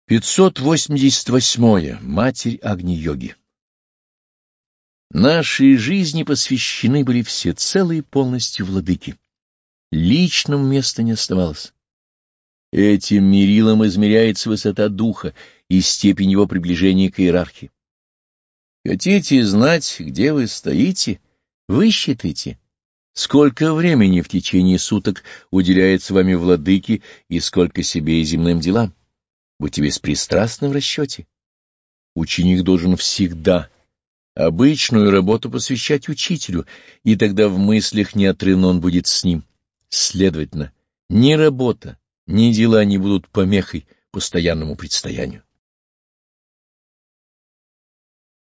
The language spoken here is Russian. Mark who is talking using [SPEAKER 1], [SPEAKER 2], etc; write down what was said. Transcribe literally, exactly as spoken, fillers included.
[SPEAKER 1] пятьсот восемьдесят восьмое. Матерь Агни-йоги. Наши жизни посвящены были всецело и полностью владыке. Личному места не оставалось. Этим мерилом измеряется высота духа и степень его приближения к иерархии. Хотите знать, где вы стоите? Высчитайте, сколько времени в течение суток уделяется вами владыке и сколько себе и земным делам. Будьте беспристрастны в расчете. Ученик должен всегда обычную работу посвящать учителю, и тогда в мыслях неотрывно он будет с ним. Следовательно, ни работа, ни дела не будут помехой постоянному предстоянию.